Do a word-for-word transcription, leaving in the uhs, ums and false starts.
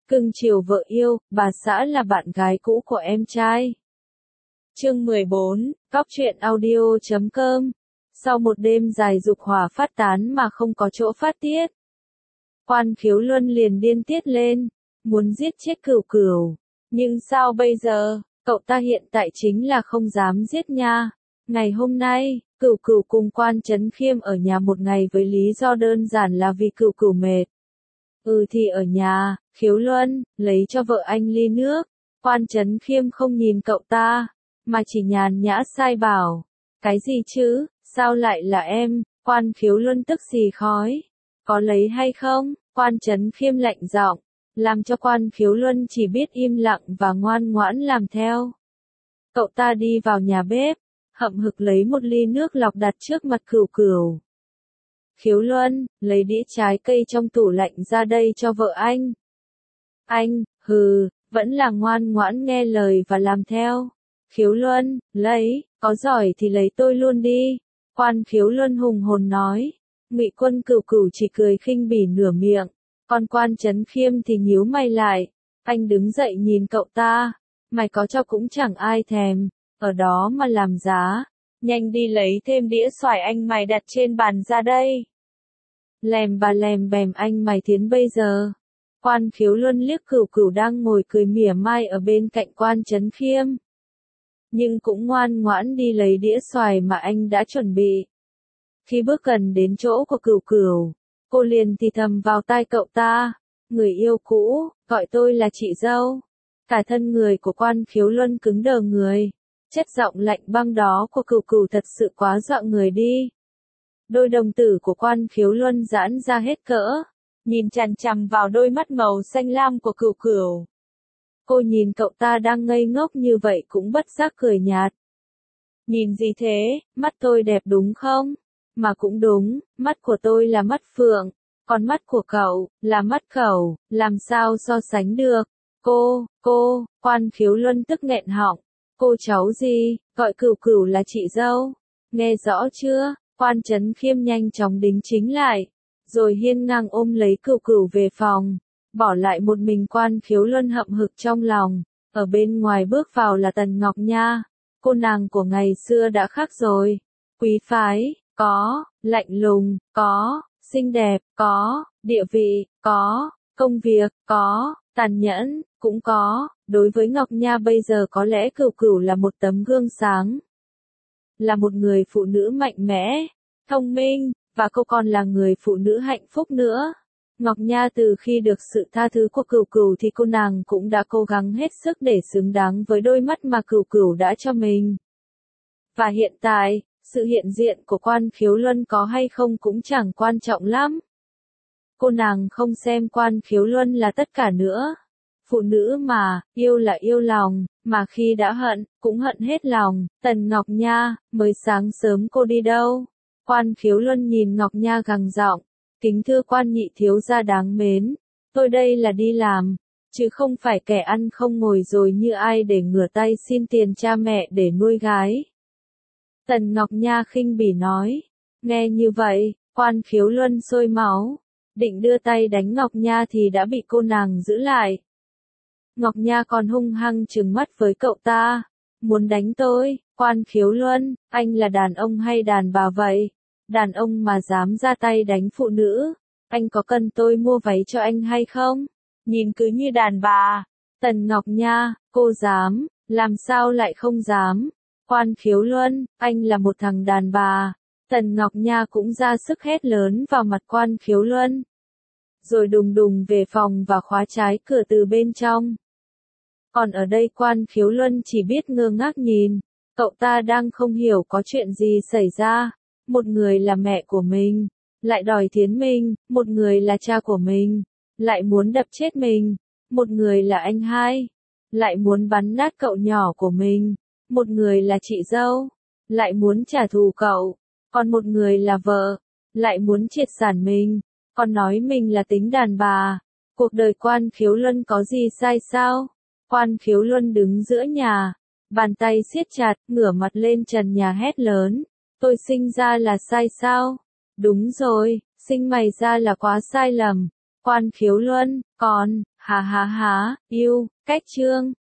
Cưng chiều vợ yêu, bà xã là bạn gái cũ của em trai. Chương mười bốn, Cóc truyện audio chấm com. Sau một đêm dài dục hỏa phát tán mà không có chỗ phát tiết, Quan Khiếu Luân liền điên tiết lên, muốn giết chết Cửu Cửu. Nhưng sao bây giờ, cậu ta hiện tại chính là không dám giết nha. Ngày hôm nay, Cửu Cửu cùng Quan Chấn Khiêm ở nhà một ngày với lý do đơn giản là vì Cửu Cửu mệt. Ừ thì ở nhà, Khiếu Luân, lấy cho vợ anh ly nước. Quan Chấn Khiêm không nhìn cậu ta, mà chỉ nhàn nhã sai bảo. Cái gì chứ, sao lại là em? Quan Khiếu Luân tức xì khói. Có lấy hay không? Quan Chấn Khiêm lạnh giọng, làm cho Quan Khiếu Luân chỉ biết im lặng và ngoan ngoãn làm theo. Cậu ta đi vào nhà bếp, hậm hực lấy một ly nước lọc đặt trước mặt Cửu Cửu. Khiếu Luân, lấy đĩa trái cây trong tủ lạnh ra đây cho vợ anh. Anh, hừ, vẫn là ngoan ngoãn nghe lời và làm theo. Khiếu Luân, lấy, có giỏi thì lấy tôi luôn đi. Quan Khiếu Luân hùng hồn nói. Ngụy Quân Cửu Cửu chỉ cười khinh bỉ nửa miệng, còn Quan Chấn Khiêm thì nhíu mày lại. Anh đứng dậy nhìn cậu ta, mày có cho cũng chẳng ai thèm, ở đó mà làm giá. Nhanh đi lấy thêm đĩa xoài anh mày đặt trên bàn ra đây. Lèm bà lèm bèm anh mày tiến bây giờ. Quan Khiếu Luân liếc Cửu Cửu đang ngồi cười mỉa mai ở bên cạnh Quan Chấn Khiêm, nhưng cũng ngoan ngoãn đi lấy đĩa xoài mà anh đã chuẩn bị. Khi bước gần đến chỗ của Cửu Cửu, cô liền thì thầm vào tai cậu ta, người yêu cũ, gọi tôi là chị dâu. Cả thân người của Quan Khiếu Luân cứng đờ người, chất giọng lạnh băng đó của Cửu Cửu thật sự quá dọa người đi. Đôi đồng tử của Quan Khiếu Luân giãn ra hết cỡ, nhìn chằm chằm vào đôi mắt màu xanh lam của Cửu Cửu. Cô nhìn cậu ta đang ngây ngốc như vậy cũng bất giác cười nhạt. Nhìn gì thế, mắt tôi đẹp đúng không? Mà cũng đúng, mắt của tôi là mắt phượng, còn mắt của cậu, là mắt cẩu, làm sao so sánh được? Cô, cô, Quan Khiếu Luân tức nghẹn họng. Cô cháu gì, gọi Cửu Cửu là chị dâu. Nghe rõ chưa? Quan Chấn Khiêm nhanh chóng đính chính lại, rồi hiên ngang ôm lấy Cửu Cửu về phòng, bỏ lại một mình Quan Khiếu Luân hậm hực trong lòng. Ở bên ngoài bước vào là Tần Ngọc Nha, cô nàng của ngày xưa đã khác rồi. Quý phái, có, lạnh lùng, có, xinh đẹp, có, địa vị, có, công việc, có, tàn nhẫn, cũng có. Đối với Ngọc Nha bây giờ có lẽ Cửu Cửu là một tấm gương sáng, là một người phụ nữ mạnh mẽ, thông minh, và cô còn là người phụ nữ hạnh phúc nữa. Ngọc Nha từ khi được sự tha thứ của Cửu Cửu thì cô nàng cũng đã cố gắng hết sức để xứng đáng với đôi mắt mà Cửu Cửu đã cho mình. Và hiện tại, sự hiện diện của Quan Khiếu Luân có hay không cũng chẳng quan trọng lắm. Cô nàng không xem Quan Khiếu Luân là tất cả nữa. Phụ nữ mà, yêu là yêu lòng, mà khi đã hận, cũng hận hết lòng. Tần Ngọc Nha, mới sáng sớm cô đi đâu? Quan Khiếu Luân nhìn Ngọc Nha gằn giọng, kính thưa Quan nhị thiếu gia đáng mến, tôi đây là đi làm, chứ không phải kẻ ăn không ngồi rồi như ai để ngửa tay xin tiền cha mẹ để nuôi gái. Tần Ngọc Nha khinh bỉ nói. Nghe như vậy, Quan Khiếu Luân sôi máu, định đưa tay đánh Ngọc Nha thì đã bị cô nàng giữ lại. Ngọc Nha còn hung hăng trừng mắt với cậu ta. Muốn đánh tôi? Quan Khiếu Luân, anh là đàn ông hay đàn bà vậy? Đàn ông mà dám ra tay đánh phụ nữ, anh có cần tôi mua váy cho anh hay không? Nhìn cứ như đàn bà. Tần Ngọc Nha, cô dám, làm sao lại không dám? Quan Khiếu Luân, anh là một thằng đàn bà. Tần Ngọc Nha cũng ra sức hét lớn vào mặt Quan Khiếu Luân, rồi đùng đùng về phòng và khóa trái cửa từ bên trong. Còn ở đây Quan Khiếu Luân chỉ biết ngơ ngác nhìn, cậu ta đang không hiểu có chuyện gì xảy ra. Một người là mẹ của mình, lại đòi thiến mình, một người là cha của mình, lại muốn đập chết mình, một người là anh hai, lại muốn bắn nát cậu nhỏ của mình, một người là chị dâu, lại muốn trả thù cậu, còn một người là vợ, lại muốn triệt sản mình, còn nói mình là tính đàn bà. Cuộc đời Quan Khiếu Luân có gì sai sao? Quan Khiếu Luân đứng giữa nhà, bàn tay siết chặt, ngửa mặt lên trần nhà hét lớn. Tôi sinh ra là sai sao? Đúng rồi, sinh mày ra là quá sai lầm. Quan Khiếu Luân, còn, Ha ha ha, yêu, cách chương.